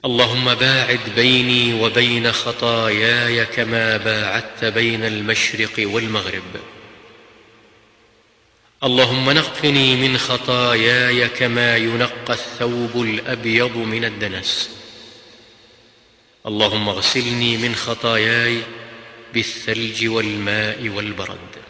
اللهم باعد بيني وبين خطاياي كما باعدت بين المشرق والمغرب. اللهم نقني من خطاياي كما ينقى الثوب الأبيض من الدنس. اللهم اغسلني من خطاياي بالثلج والماء والبرد.